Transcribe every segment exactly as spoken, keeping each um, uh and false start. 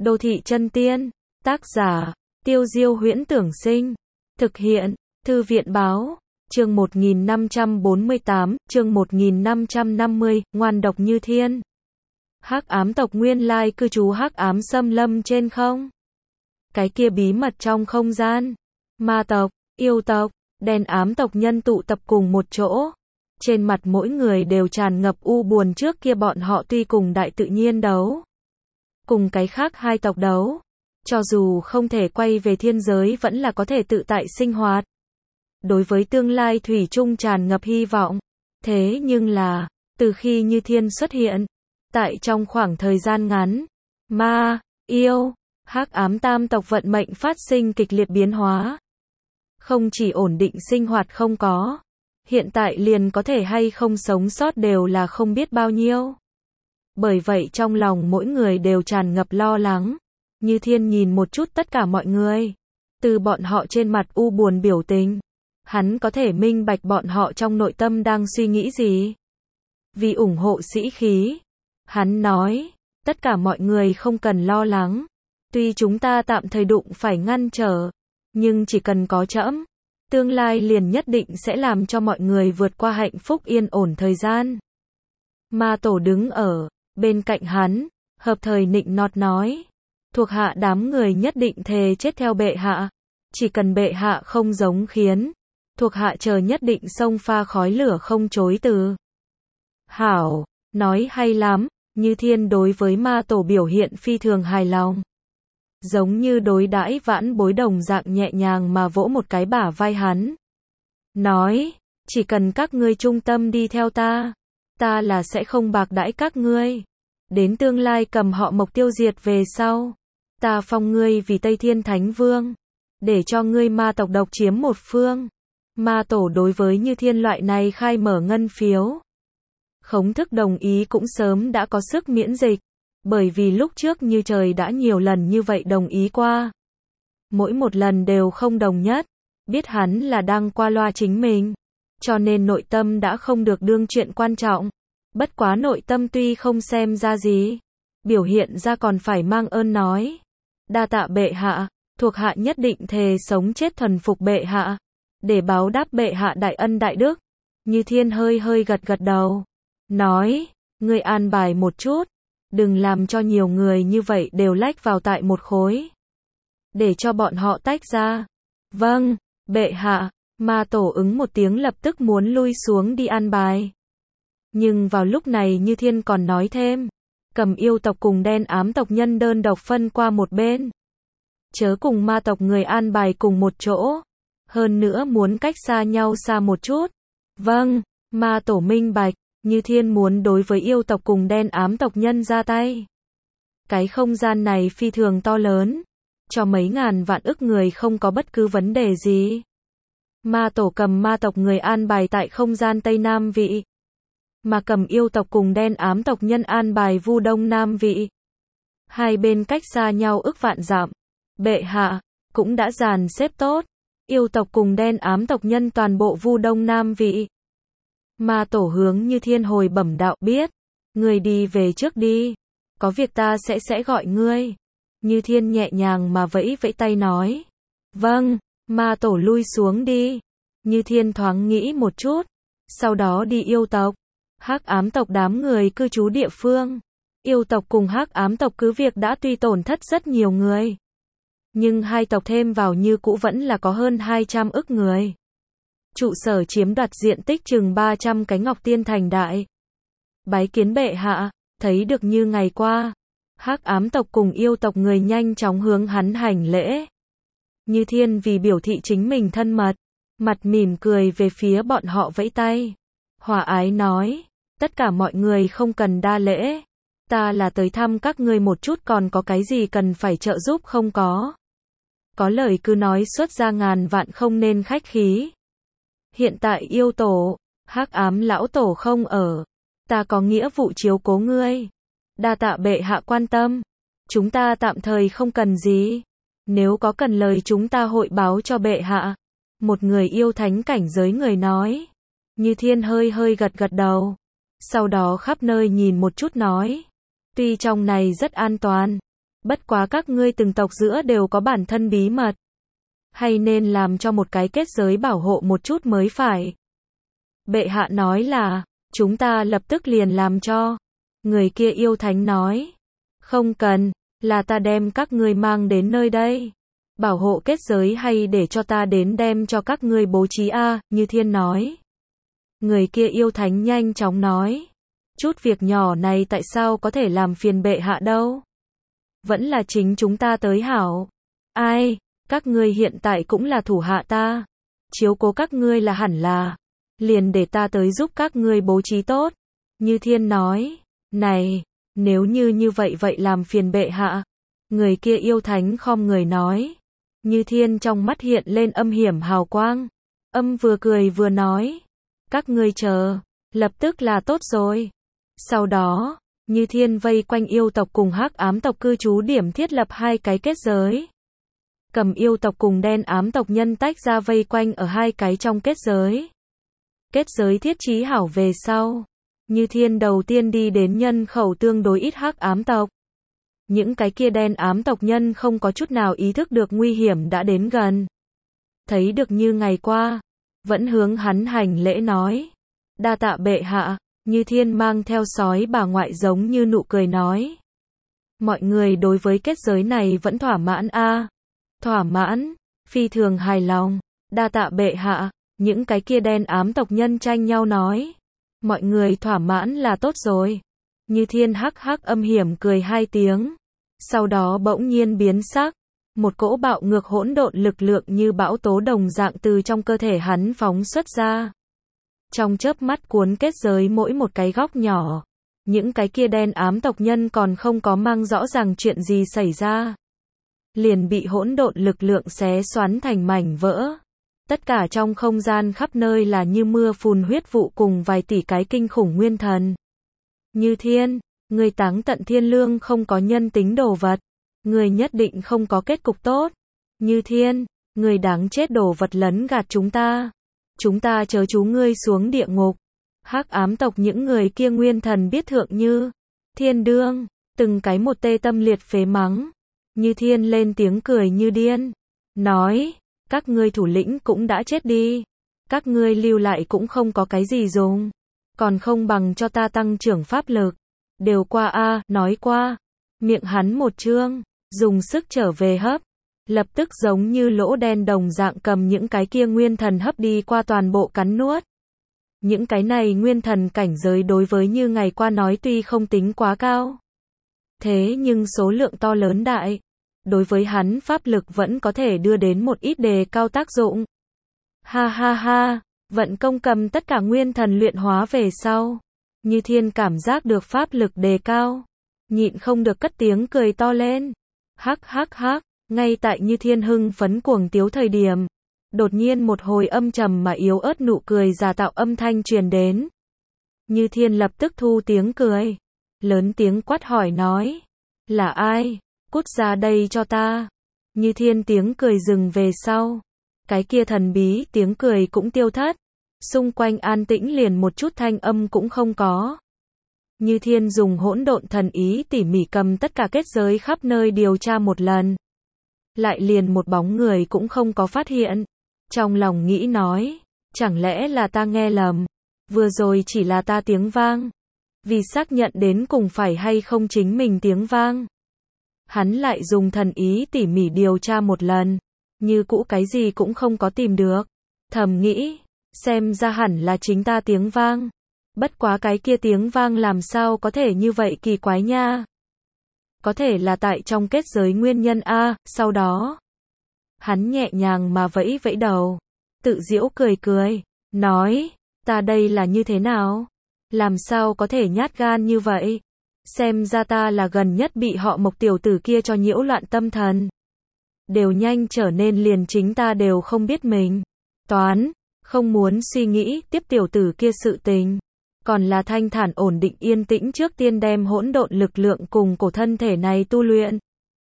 Đô thị chân tiên, tác giả, Tiêu Diêu Huyễn Tưởng Sinh, thực hiện, Thư viện Báo, chương một nghìn năm trăm bốn mươi tám, chương một nghìn năm trăm năm mươi, ngoan độc như thiên. Hắc ám tộc nguyên lai cư trú hắc ám xâm lâm trên không. Cái kia bí mật trong không gian. Ma tộc, yêu tộc, đen ám tộc nhân tụ tập cùng một chỗ. Trên mặt mỗi người đều tràn ngập u buồn trước kia bọn họ tuy cùng đại tự nhiên đấu. Cùng cái khác hai tộc đấu. Cho dù không thể quay về thiên giới vẫn là có thể tự tại sinh hoạt. Đối với tương lai thủy chung tràn ngập hy vọng. Thế nhưng là, từ khi Như Thiên xuất hiện, tại trong khoảng thời gian ngắn, ma, yêu, hắc ám tam tộc vận mệnh phát sinh kịch liệt biến hóa. Không chỉ ổn định sinh hoạt không có, hiện tại liền có thể hay không sống sót đều là không biết bao nhiêu. Bởi vậy trong lòng mỗi người đều tràn ngập lo lắng. Như Thiên nhìn một chút tất cả mọi người, từ bọn họ trên mặt u buồn biểu tình, hắn có thể minh bạch bọn họ trong nội tâm đang suy nghĩ gì. Vì ủng hộ sĩ khí, hắn nói, tất cả mọi người không cần lo lắng. Tuy chúng ta tạm thời đụng phải ngăn trở, nhưng chỉ cần có trẫm, tương lai liền nhất định sẽ làm cho mọi người vượt qua hạnh phúc yên ổn thời gian. Ma tổ đứng ở bên cạnh hắn, hợp thời nịnh nọt nói, thuộc hạ đám người nhất định thề chết theo bệ hạ, chỉ cần bệ hạ không giống khiến, thuộc hạ chờ nhất định xông pha khói lửa không chối từ. Hảo, nói hay lắm. Như Thiên đối với ma tổ biểu hiện phi thường hài lòng. Giống như đối đãi vãn bối đồng dạng nhẹ nhàng mà vỗ một cái bả vai hắn. Nói, chỉ cần các ngươi trung tâm đi theo ta, ta là sẽ không bạc đãi các ngươi. Đến tương lai cầm họ Mộc tiêu diệt về sau, ta phong ngươi vì Tây Thiên Thánh Vương, để cho ngươi ma tộc độc chiếm một phương. Ma tổ đối với Như Thiên loại này khai mở ngân phiếu. Khống thức đồng ý cũng sớm đã có sức miễn dịch, bởi vì lúc trước Như Trời đã nhiều lần như vậy đồng ý qua. Mỗi một lần đều không đồng nhất, biết hắn là đang qua loa chính mình, cho nên nội tâm đã không được đương chuyện quan trọng. Bất quá nội tâm tuy không xem ra gì, biểu hiện ra còn phải mang ơn nói. Đa tạ bệ hạ, thuộc hạ nhất định thề sống chết thuần phục bệ hạ, để báo đáp bệ hạ đại ân đại đức. Như Thiên hơi hơi gật gật đầu. Nói, ngươi an bài một chút, đừng làm cho nhiều người như vậy đều lách vào tại một khối. Để cho bọn họ tách ra. Vâng, bệ hạ, ma tổ ứng một tiếng lập tức muốn lui xuống đi an bài. Nhưng vào lúc này Như Thiên còn nói thêm, cầm yêu tộc cùng đen ám tộc nhân đơn độc phân qua một bên. Chớ cùng ma tộc người an bài cùng một chỗ. Hơn nữa muốn cách xa nhau xa một chút. Vâng, ma tổ minh bạch. Như Thiên muốn đối với yêu tộc cùng đen ám tộc nhân ra tay. Cái không gian này phi thường to lớn, cho mấy ngàn vạn ức người không có bất cứ vấn đề gì. Ma tổ cầm ma tộc người an bài tại không gian Tây Nam vị, mà cầm yêu tộc cùng đen ám tộc nhân an bài Vu Đông Nam vị. Hai bên cách xa nhau ức vạn dặm. Bệ hạ cũng đã dàn xếp tốt, yêu tộc cùng đen ám tộc nhân toàn bộ Vu Đông Nam vị. Ma tổ hướng Như Thiên hồi bẩm đạo biết, ngươi đi về trước đi, có việc ta sẽ sẽ gọi ngươi. Như Thiên nhẹ nhàng mà vẫy vẫy tay nói, vâng, ma tổ lui xuống đi. Như Thiên thoáng nghĩ một chút, sau đó đi yêu tộc, hắc ám tộc đám người cư trú địa phương. Yêu tộc cùng hắc ám tộc cứ việc đã tuy tổn thất rất nhiều người, nhưng hai tộc thêm vào như cũ vẫn là có hơn hai trăm ức người. Trụ sở chiếm đoạt diện tích chừng ba trăm cái Ngọc Tiên Thành đại. Bái kiến bệ hạ, thấy được như ngày qua, hắc ám tộc cùng yêu tộc người nhanh chóng hướng hắn hành lễ. Như Thiên vì biểu thị chính mình thân mật, mặt mỉm cười về phía bọn họ vẫy tay. Hòa ái nói, tất cả mọi người không cần đa lễ, ta là tới thăm các ngươi một chút, còn có cái gì cần phải trợ giúp không có. Có lời cứ nói xuất ra, ngàn vạn không nên khách khí. Hiện tại yêu tổ, hắc ám lão tổ không ở, ta có nghĩa vụ chiếu cố ngươi. Đa tạ bệ hạ quan tâm, chúng ta tạm thời không cần gì. Nếu có cần lời chúng ta hội báo cho bệ hạ. Một người yêu thánh cảnh giới người nói. Như Thiên hơi hơi gật gật đầu, sau đó khắp nơi nhìn một chút nói, tuy trong này rất an toàn, Bất quá các ngươi từng tộc giữa đều có bản thân bí mật. Hay nên làm cho một cái kết giới bảo hộ một chút mới phải. Bệ hạ nói là, chúng ta lập tức liền làm cho. Người kia yêu thánh nói, không cần, là ta đem các ngươi mang đến nơi đây. Bảo hộ kết giới hay để cho ta đến đem cho các ngươi bố trí a, Như Thiên nói. Người kia yêu thánh nhanh chóng nói, chút việc nhỏ này tại sao có thể làm phiền bệ hạ đâu. Vẫn là chính chúng ta tới hảo. Ai, các ngươi hiện tại cũng là thủ hạ ta. Chiếu cố các ngươi là hẳn là. Liền để ta tới giúp các ngươi bố trí tốt. Như Thiên nói, này, nếu như như vậy vậy làm phiền bệ hạ. Người kia yêu thánh khom người nói. Như Thiên trong mắt hiện lên âm hiểm hào quang. Âm vừa cười vừa nói, các ngươi chờ, lập tức là tốt rồi. Sau đó, Như Thiên vây quanh yêu tộc cùng hắc ám tộc cư trú điểm thiết lập hai cái kết giới. Cầm yêu tộc cùng đen ám tộc nhân tách ra vây quanh ở hai cái trong kết giới. Kết giới thiết trí hảo về sau. Như Thiên đầu tiên đi đến nhân khẩu tương đối ít hắc ám tộc. Những cái kia đen ám tộc nhân không có chút nào ý thức được nguy hiểm đã đến gần. Thấy được Như ngày qua, vẫn hướng hắn hành lễ nói. Đa tạ bệ hạ. Như Thiên mang theo sói bà ngoại giống như nụ cười nói. Mọi người đối với kết giới này vẫn thỏa mãn a? Thỏa mãn, phi thường hài lòng. Đa tạ bệ hạ. Những cái kia đen ám tộc nhân tranh nhau nói. Mọi người thỏa mãn là tốt rồi. Như Thiên hắc hắc âm hiểm cười hai tiếng. Sau đó bỗng nhiên biến sắc. Một cỗ bạo ngược hỗn độn lực lượng như bão tố đồng dạng từ trong cơ thể hắn phóng xuất ra. Trong chớp mắt cuốn kết giới mỗi một cái góc nhỏ. Những cái kia đen ám tộc nhân còn không có mang rõ ràng chuyện gì xảy ra. Liền bị hỗn độn lực lượng xé xoắn thành mảnh vỡ. Tất cả trong không gian khắp nơi là như mưa phùn huyết vụ cùng vài tỷ cái kinh khủng nguyên thần. Như Thiên, người táng tận thiên lương không có nhân tính đồ vật. Người nhất định không có kết cục tốt. Như Thiên, người đáng chết đồ vật lấn gạt chúng ta. Chúng ta chớ chú ngươi xuống địa ngục. Hắc ám tộc những người kia nguyên thần biết thượng Như Thiên đương, từng cái một tê tâm liệt phế mắng. Như Thiên lên tiếng cười như điên. Nói, các ngươi thủ lĩnh cũng đã chết đi. Các ngươi lưu lại cũng không có cái gì dùng. Còn không bằng cho ta tăng trưởng pháp lực. Đều qua a, nói qua. Miệng hắn một trương, dùng sức trở về hấp. Lập tức giống như lỗ đen đồng dạng cầm những cái kia nguyên thần hấp đi qua toàn bộ cắn nuốt. Những cái này nguyên thần cảnh giới đối với Như ngày qua nói tuy không tính quá cao. Thế nhưng số lượng to lớn đại. Đối với hắn pháp lực vẫn có thể đưa đến một ít đề cao tác dụng. Ha ha ha, vận công cầm tất cả nguyên thần luyện hóa về sau. Như Thiên cảm giác được pháp lực đề cao. Nhịn không được cất tiếng cười to lên. Hắc hắc hắc, ngay tại Như Thiên hưng phấn cuồng tiếu thời điểm. Đột nhiên một hồi âm trầm mà yếu ớt nụ cười giả tạo âm thanh truyền đến. Như Thiên lập tức thu tiếng cười. Lớn tiếng quát hỏi nói. Là ai? Cút ra đây cho ta. Như Thiên tiếng cười dừng về sau. Cái kia thần bí tiếng cười cũng tiêu thất. Xung quanh an tĩnh liền một chút thanh âm cũng không có. Như Thiên dùng hỗn độn thần ý tỉ mỉ cầm tất cả kết giới khắp nơi điều tra một lần. Lại liền một bóng người cũng không có phát hiện. Trong lòng nghĩ nói, chẳng lẽ là ta nghe lầm. Vừa rồi chỉ là ta tiếng vang. Vì xác nhận đến cùng phải hay không chính mình tiếng vang. Hắn lại dùng thần ý tỉ mỉ điều tra một lần. Như cũ cái gì cũng không có tìm được. Thầm nghĩ, xem ra hẳn là chính ta tiếng vang. Bất quá cái kia tiếng vang làm sao có thể như vậy kỳ quái nha. Có thể là tại trong kết giới nguyên nhân a, sau đó. Hắn nhẹ nhàng mà vẫy vẫy đầu. Tự giễu cười cười. Nói, ta đây là như thế nào? Làm sao có thể nhát gan như vậy? Xem ra ta là gần nhất bị họ Mộc tiểu tử kia cho nhiễu loạn tâm thần. Đều nhanh trở nên liền chính ta đều không biết mình. Toán, không muốn suy nghĩ tiếp tiểu tử kia sự tình. Còn là thanh thản ổn định yên tĩnh trước tiên đem hỗn độn lực lượng cùng cổ thân thể này tu luyện.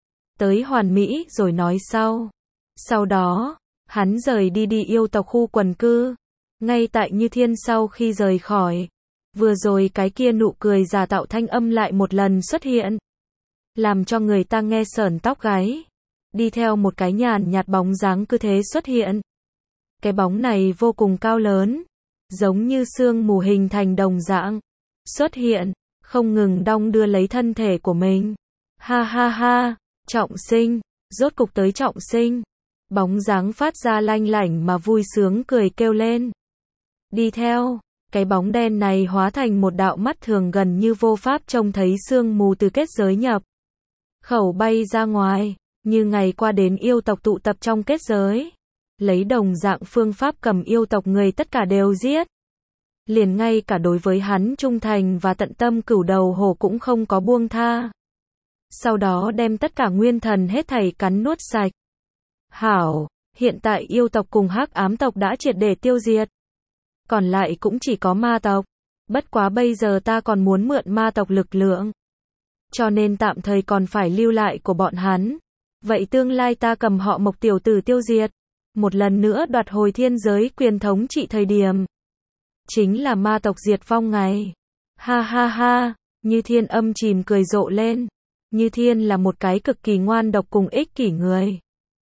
Tới hoàn mỹ rồi nói sau. Sau đó, hắn rời đi đi yêu tộc khu quần cư. Ngay tại Như Thiên sau khi rời khỏi. Vừa rồi cái kia nụ cười giả tạo thanh âm lại một lần xuất hiện. làm cho người ta nghe sởn tóc gáy. Đi theo một cái nhàn nhạt bóng dáng cứ thế xuất hiện. Cái bóng này vô cùng cao lớn, giống như sương mù hình thành đồng dạng. Xuất hiện, không ngừng đong đưa lấy thân thể của mình. Ha ha ha, Trọng Sinh, rốt cục tới Trọng Sinh. Bóng dáng phát ra lanh lảnh mà vui sướng cười kêu lên. Đi theo, cái bóng đen này hóa thành một đạo mắt thường gần như vô pháp trông thấy sương mù từ kết giới nhập khẩu bay ra ngoài, như ngày qua đến yêu tộc tụ tập trong kết giới. Lấy đồng dạng phương pháp cầm yêu tộc người tất cả đều giết. Liền ngay cả đối với hắn trung thành và tận tâm cửu đầu hổ cũng không có buông tha. Sau đó đem tất cả nguyên thần hết thảy cắn nuốt sạch. Hảo, hiện tại yêu tộc cùng hắc ám tộc đã triệt để tiêu diệt. Còn lại cũng chỉ có ma tộc. Bất quá bây giờ ta còn muốn mượn ma tộc lực lượng. Cho nên tạm thời còn phải lưu lại của bọn hắn. Vậy tương lai ta cầm họ Mộc tiểu tử tiêu diệt. Một lần nữa đoạt hồi thiên giới quyền thống trị thời điểm. Chính là ma tộc diệt vong ngày. Ha ha ha, Như Thiên âm chìm cười rộ lên. Như Thiên là một cái cực kỳ ngoan độc cùng ích kỷ người.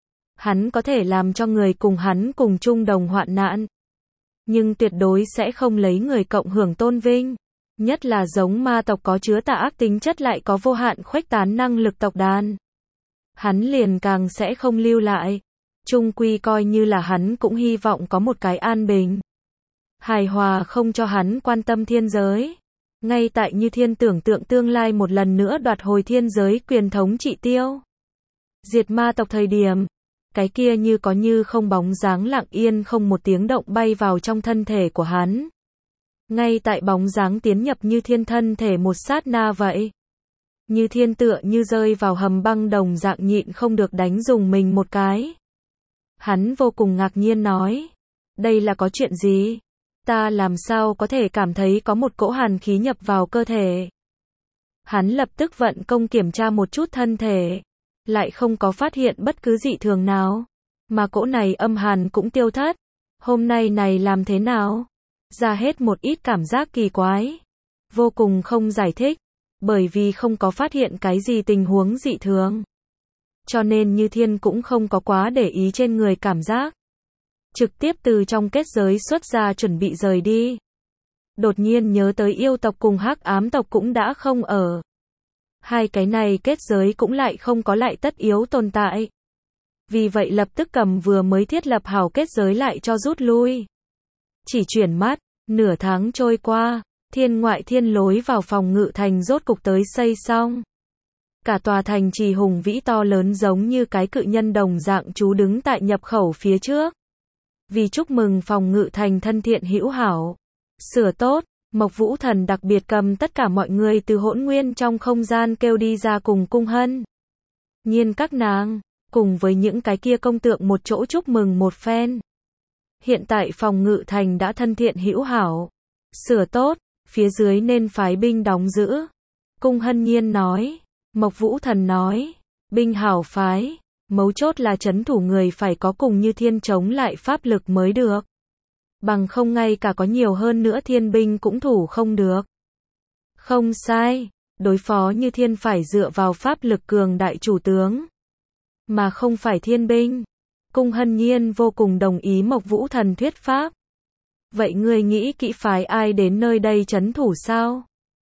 Hắn có thể làm cho người cùng hắn cùng chung đồng hoạn nạn. Nhưng tuyệt đối sẽ không lấy người cộng hưởng tôn vinh. Nhất là giống ma tộc có chứa tà ác tính chất lại có vô hạn khuếch tán năng lực tộc đàn. Hắn liền càng sẽ không lưu lại. Chung quy coi như là hắn cũng hy vọng có một cái an bình. Hài hòa không cho hắn quan tâm thiên giới. Ngay tại Như Thiên tưởng tượng tương lai một lần nữa đoạt hồi thiên giới quyền thống trị tiêu. Diệt ma tộc thời điểm. Cái kia như có như không bóng dáng lặng yên không một tiếng động bay vào trong thân thể của hắn. Ngay tại bóng dáng tiến nhập Như Thiên thân thể một sát na vậy. Như Thiên tựa như rơi vào hầm băng đồng dạng nhịn không được đánh dùng mình một cái. Hắn vô cùng ngạc nhiên nói. Đây là có chuyện gì? Ta làm sao có thể cảm thấy có một cỗ hàn khí nhập vào cơ thể? Hắn lập tức vận công kiểm tra một chút thân thể. Lại không có phát hiện bất cứ dị thường nào. Mà cỗ này âm hàn cũng tiêu thất. Hôm nay này làm thế nào? Ra hết một ít cảm giác kỳ quái. Vô cùng không giải thích. Bởi vì không có phát hiện cái gì tình huống dị thường. Cho nên Như Thiên cũng không có quá để ý trên người cảm giác. Trực tiếp từ trong kết giới xuất ra chuẩn bị rời đi. Đột nhiên nhớ tới yêu tộc cùng hắc ám tộc cũng đã không ở. Hai cái này kết giới cũng lại không có lại tất yếu tồn tại. Vì vậy lập tức cầm vừa mới thiết lập hảo kết giới lại cho rút lui. Chỉ chuyển mắt, nửa tháng trôi qua, thiên ngoại thiên lối vào phòng ngự thành rốt cục tới xây xong. Cả tòa thành trì hùng vĩ to lớn giống như cái cự nhân đồng dạng trú đứng tại nhập khẩu phía trước. Vì chúc mừng phòng ngự thành thân thiện hữu hảo, sửa tốt, Mộc Vũ Thần đặc biệt cầm tất cả mọi người từ hỗn nguyên trong không gian kêu đi ra cùng Cung Hân. Nhiên các nàng, cùng với những cái kia công tượng một chỗ chúc mừng một phen. Hiện tại phòng ngự thành đã thân thiện hữu hảo, sửa tốt, phía dưới nên phái binh đóng giữ. Cung Hân Nhiên nói, Mộc Vũ Thần nói, binh hảo phái, mấu chốt là trấn thủ người phải có cùng Như Thiên chống lại pháp lực mới được. Bằng không ngay cả có nhiều hơn nữa thiên binh cũng thủ không được. Không sai, đối phó Như Thiên phải dựa vào pháp lực cường đại chủ tướng, mà không phải thiên binh. Cung Hân Nhiên vô cùng đồng ý Mộc Vũ Thần thuyết pháp. Vậy ngươi nghĩ kỹ phái ai đến nơi đây trấn thủ sao?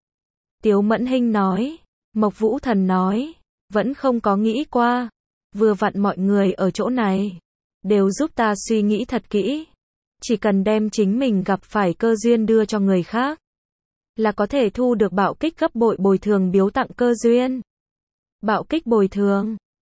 Tiếu Mẫn Hinh nói. Mộc Vũ Thần nói, vẫn không có nghĩ qua. Vừa vặn mọi người ở chỗ này đều giúp ta suy nghĩ thật kỹ. Chỉ cần đem chính mình gặp phải cơ duyên đưa cho người khác, là có thể thu được bạo kích gấp bội bồi thường biếu tặng cơ duyên. Bạo kích bồi thường,